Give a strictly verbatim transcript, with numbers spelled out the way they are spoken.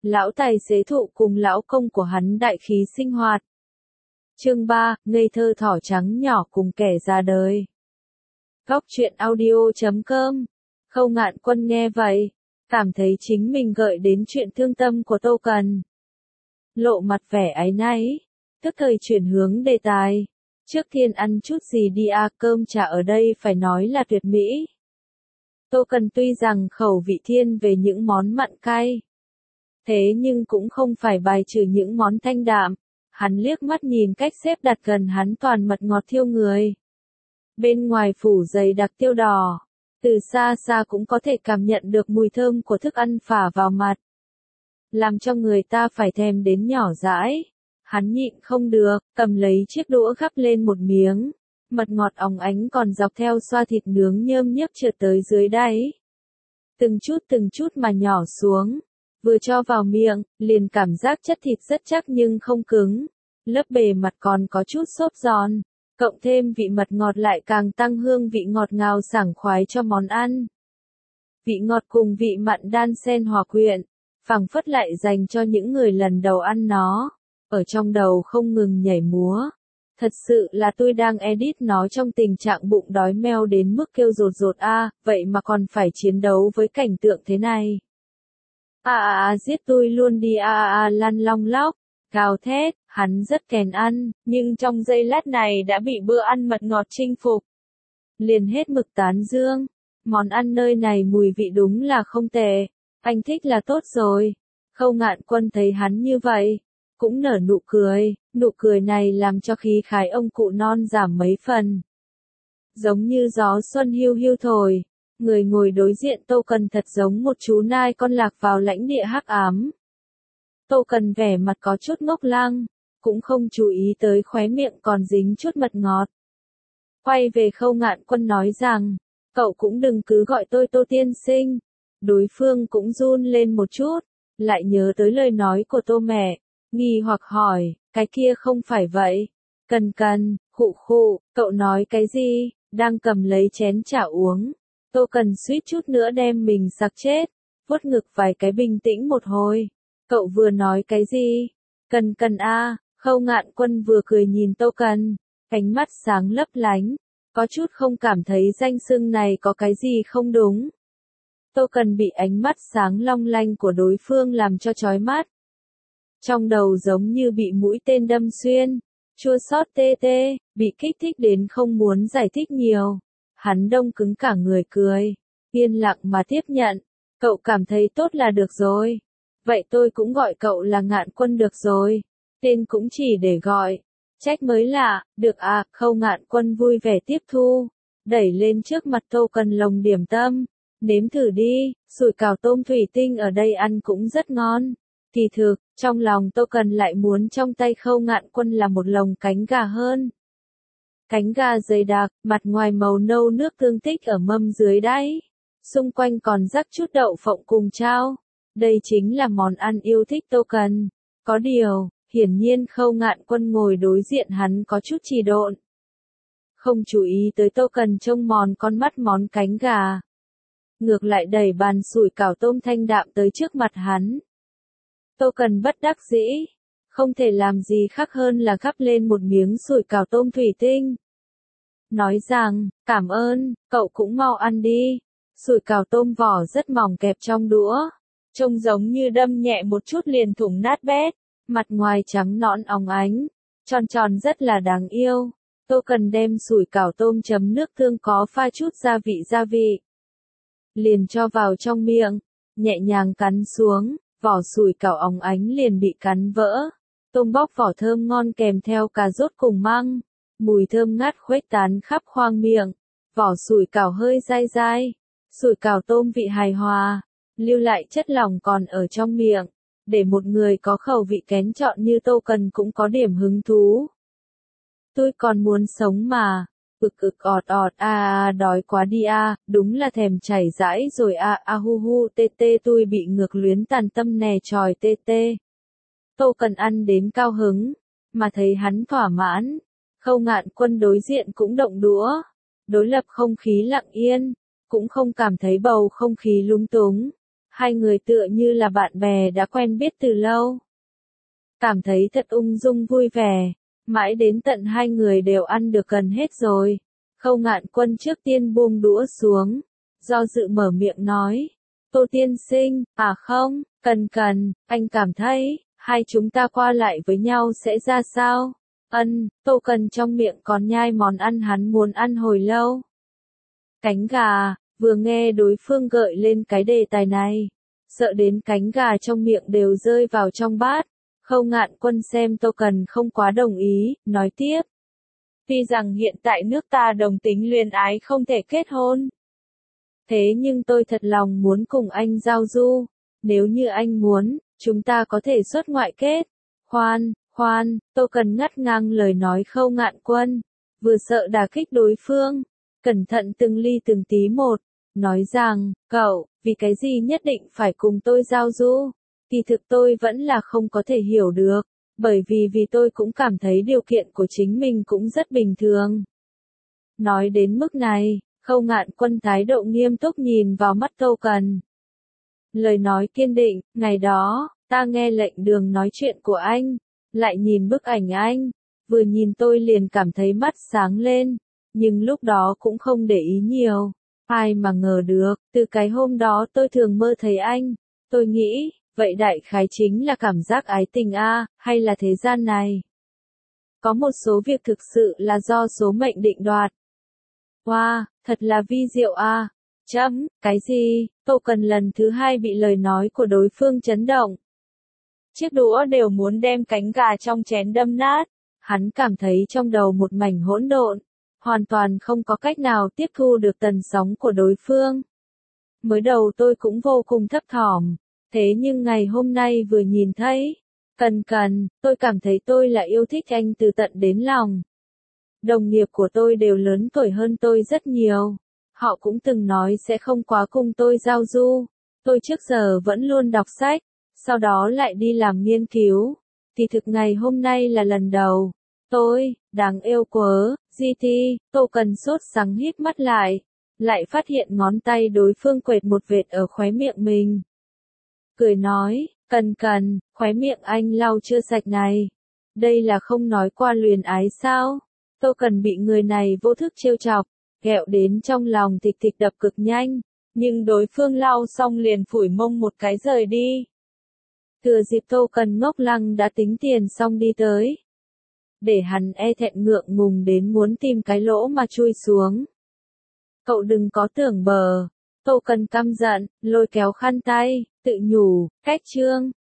lão tài xế thụ cùng lão công của hắn đại khí sinh hoạt. Chương ba, ngây thơ thỏ trắng nhỏ cùng kẻ ra đời. Góc truyện audio chấm com. Khâu Ngạn Quân nghe vậy, cảm thấy chính mình gợi đến chuyện thương tâm của Tô Cần. Lộ mặt vẻ áy náy, tức thời chuyển hướng đề tài. Trước tiên ăn chút gì đi à, cơm trà ở đây phải nói là tuyệt mỹ. Tô Cần tuy rằng khẩu vị thiên về những món mặn cay, thế nhưng cũng không phải bài trừ những món thanh đạm. Hắn liếc mắt nhìn cách xếp đặt gần hắn toàn mật ngọt thiêu người. Bên ngoài phủ dày đặc tiêu đỏ, từ xa xa cũng có thể cảm nhận được mùi thơm của thức ăn phả vào mặt, làm cho người ta phải thèm đến nhỏ dãi. Hắn nhịn không được, cầm lấy chiếc đũa gắp lên một miếng, mật ngọt óng ánh còn dọc theo xoa thịt nướng nhơm nhớp trượt tới dưới đáy. Từng chút từng chút mà nhỏ xuống, vừa cho vào miệng, liền cảm giác chất thịt rất chắc nhưng không cứng, lớp bề mặt còn có chút xốp giòn, cộng thêm vị mật ngọt lại càng tăng hương vị ngọt ngào sảng khoái cho món ăn. Vị ngọt cùng vị mặn đan xen hòa quyện, phảng phất lại dành cho những người lần đầu ăn nó, ở trong đầu không ngừng nhảy múa. Thật sự là tôi đang edit nó trong tình trạng bụng đói meo đến mức kêu rột rột a, à, vậy mà còn phải chiến đấu với cảnh tượng thế này. A a a giết tôi luôn đi a a a lăn long lóc, gào thét, hắn rất kèn ăn, nhưng trong giây lát này đã bị bữa ăn mật ngọt chinh phục. Liền hết mực tán dương, món ăn nơi này mùi vị đúng là không tệ, anh thích là tốt rồi. Khâu Ngạn Quân thấy hắn như vậy, cũng nở nụ cười, nụ cười này làm cho khí khái ông cụ non giảm mấy phần. Giống như gió xuân hiu hiu thổi, người ngồi đối diện Tô Cần thật giống một chú nai con lạc vào lãnh địa hắc ám. Tô Cần vẻ mặt có chút ngốc lăng, cũng không chú ý tới khóe miệng còn dính chút mật ngọt. Quay về Khâu Ngạn Quân nói rằng, cậu cũng đừng cứ gọi tôi Tô tiên sinh. Đối phương cũng run lên một chút, lại nhớ tới lời nói của Tô mẹ, nghi hoặc hỏi, cái kia không phải vậy. Cần Cần, khụ khụ, cậu nói cái gì, đang cầm lấy chén trà uống. Tô Cần suýt chút nữa đem mình sặc chết, vuốt ngực vài cái bình tĩnh một hồi. Cậu vừa nói cái gì? Cần Cần a, Khâu Ngạn Quân vừa cười nhìn Tô Cần, ánh mắt sáng lấp lánh, có chút không cảm thấy danh xưng này có cái gì không đúng. Tô Cần bị ánh mắt sáng long lanh của đối phương làm cho chói mắt. Trong đầu giống như bị mũi tên đâm xuyên, chua xót tê tê, bị kích thích đến không muốn giải thích nhiều. Hắn đông cứng cả người cười, yên lặng mà tiếp nhận. Cậu cảm thấy tốt là được rồi. Vậy tôi cũng gọi cậu là Ngạn Quân được rồi. Tên cũng chỉ để gọi. Trách mới lạ, được à, Khâu Ngạn Quân vui vẻ tiếp thu. Đẩy lên trước mặt Tô Cần lồng điểm tâm. Nếm thử đi, sủi cảo tôm thủy tinh ở đây ăn cũng rất ngon. Kỳ thực, trong lòng Tô Cần lại muốn trong tay Khâu Ngạn Quân là một lồng cánh gà hơn. Cánh gà dày đặc, mặt ngoài màu nâu nước tương tích ở mâm dưới đáy. Xung quanh còn rắc chút đậu phộng cùng chao. Đây chính là món ăn yêu thích Tô Cần. Có điều, hiển nhiên Khâu Ngạn Quân ngồi đối diện hắn có chút trì độn. Không chú ý tới Tô Cần trông mòn con mắt món cánh gà. Ngược lại đẩy bàn sủi cảo tôm thanh đạm tới trước mặt hắn. Tô Cần bất đắc dĩ, không thể làm gì khác hơn là gắp lên một miếng sủi cảo tôm thủy tinh. Nói rằng, cảm ơn, cậu cũng mau ăn đi. Sủi cảo tôm vỏ rất mỏng kẹp trong đũa, trông giống như đâm nhẹ một chút liền thủng nát bét, mặt ngoài trắng nõn óng ánh, tròn tròn rất là đáng yêu. Tô Cần đem sủi cảo tôm chấm nước tương có pha chút gia vị gia vị, liền cho vào trong miệng, nhẹ nhàng cắn xuống, vỏ sủi cảo óng ánh liền bị cắn vỡ. Tôm bóc vỏ thơm ngon kèm theo cà rốt cùng măng, mùi thơm ngát khuếch tán khắp khoang miệng. Vỏ sủi cảo hơi dai dai, sủi cảo tôm vị hài hòa, lưu lại chất lỏng còn ở trong miệng, để một người có khẩu vị kén chọn như Tô Cần cũng có điểm hứng thú. Tôi còn muốn sống mà. Ực ực ọt ọt a a đói quá đi a, à, đúng là thèm chảy rãi rồi a a hu hu tê tê tôi bị ngược luyến tàn tâm nè tròi tê tê. Tô Cần ăn đến cao hứng, mà thấy hắn thỏa mãn. Khâu Ngạn Quân đối diện cũng động đũa, đối lập không khí lặng yên, cũng không cảm thấy bầu không khí lúng túng. hai người tựa như là bạn bè đã quen biết từ lâu. Cảm thấy thật ung dung vui vẻ, mãi đến tận hai người đều ăn được gần hết rồi. Khâu Ngạn Quân trước tiên buông đũa xuống, do dự mở miệng nói, Tô tiên sinh, à không, Cần Cần, anh cảm thấy, hai chúng ta qua lại với nhau sẽ ra sao? Ân, Tô Cần trong miệng còn nhai món ăn hắn muốn ăn hồi lâu. Cánh gà, vừa nghe đối phương gợi lên cái đề tài này, sợ đến cánh gà trong miệng đều rơi vào trong bát. Khâu Ngạn Quân xem Tô Cần không quá đồng ý, nói tiếp. Tuy rằng hiện tại nước ta đồng tính luyến ái không thể kết hôn. Thế nhưng tôi thật lòng muốn cùng anh giao du, nếu như anh muốn, chúng ta có thể xuất ngoại kết. Khoan, khoan, Tô Cần ngắt ngang lời nói Khâu Ngạn Quân, vừa sợ đả kích đối phương, cẩn thận từng ly từng tí một, nói rằng, cậu, vì cái gì nhất định phải cùng tôi giao du? Kỳ thực tôi vẫn là không có thể hiểu được, bởi vì vì tôi cũng cảm thấy điều kiện của chính mình cũng rất bình thường. Nói đến mức này, Khâu Ngạn Quân thái độ nghiêm túc nhìn vào mắt Tô Cần. Lời nói kiên định, ngày đó, ta nghe lệnh đường nói chuyện của anh, lại nhìn bức ảnh anh, vừa nhìn tôi liền cảm thấy mắt sáng lên, nhưng lúc đó cũng không để ý nhiều. Ai mà ngờ được, từ cái hôm đó tôi thường mơ thấy anh, tôi nghĩ, vậy đại khái chính là cảm giác ái tình a, hay là thế gian này? Có một số việc thực sự là do số mệnh định đoạt. Wow, thật là vi diệu a. Chấm, cái gì? Tô Cần lần thứ hai bị lời nói của đối phương chấn động. Chiếc đũa đều muốn đem cánh gà trong chén đâm nát. Hắn cảm thấy trong đầu một mảnh hỗn độn, hoàn toàn không có cách nào tiếp thu được tần sóng của đối phương. Mới đầu tôi cũng vô cùng thấp thỏm, thế nhưng ngày hôm nay vừa nhìn thấy, Cần Cần, tôi cảm thấy tôi là yêu thích anh từ tận đến lòng. Đồng nghiệp của tôi đều lớn tuổi hơn tôi rất nhiều. Họ cũng từng nói sẽ không quá cùng tôi giao du. Tôi trước giờ vẫn luôn đọc sách, sau đó lại đi làm nghiên cứu. Kỳ thực ngày hôm nay là lần đầu. Tôi, đáng yêu quá, giê tê, Tô Cần sốt sắng hít mắt lại. Lại phát hiện ngón tay đối phương quệt một vệt ở khóe miệng mình. Cười nói, Cần Cần, khóe miệng anh lau chưa sạch này. Đây là không nói qua luyến ái sao? Tô Cần bị người này vô thức trêu chọc, ghẹo đến trong lòng thịch thịch đập cực nhanh, nhưng đối phương lau xong liền phủi mông một cái rời đi. Thừa dịp Tô Cần ngốc lăng đã tính tiền xong đi tới. Để hắn e thẹn ngượng ngùng đến muốn tìm cái lỗ mà chui xuống. Cậu đừng có tưởng bờ. Tô Cần căm giận, lôi kéo khăn tay, tự nhủ, cách trương,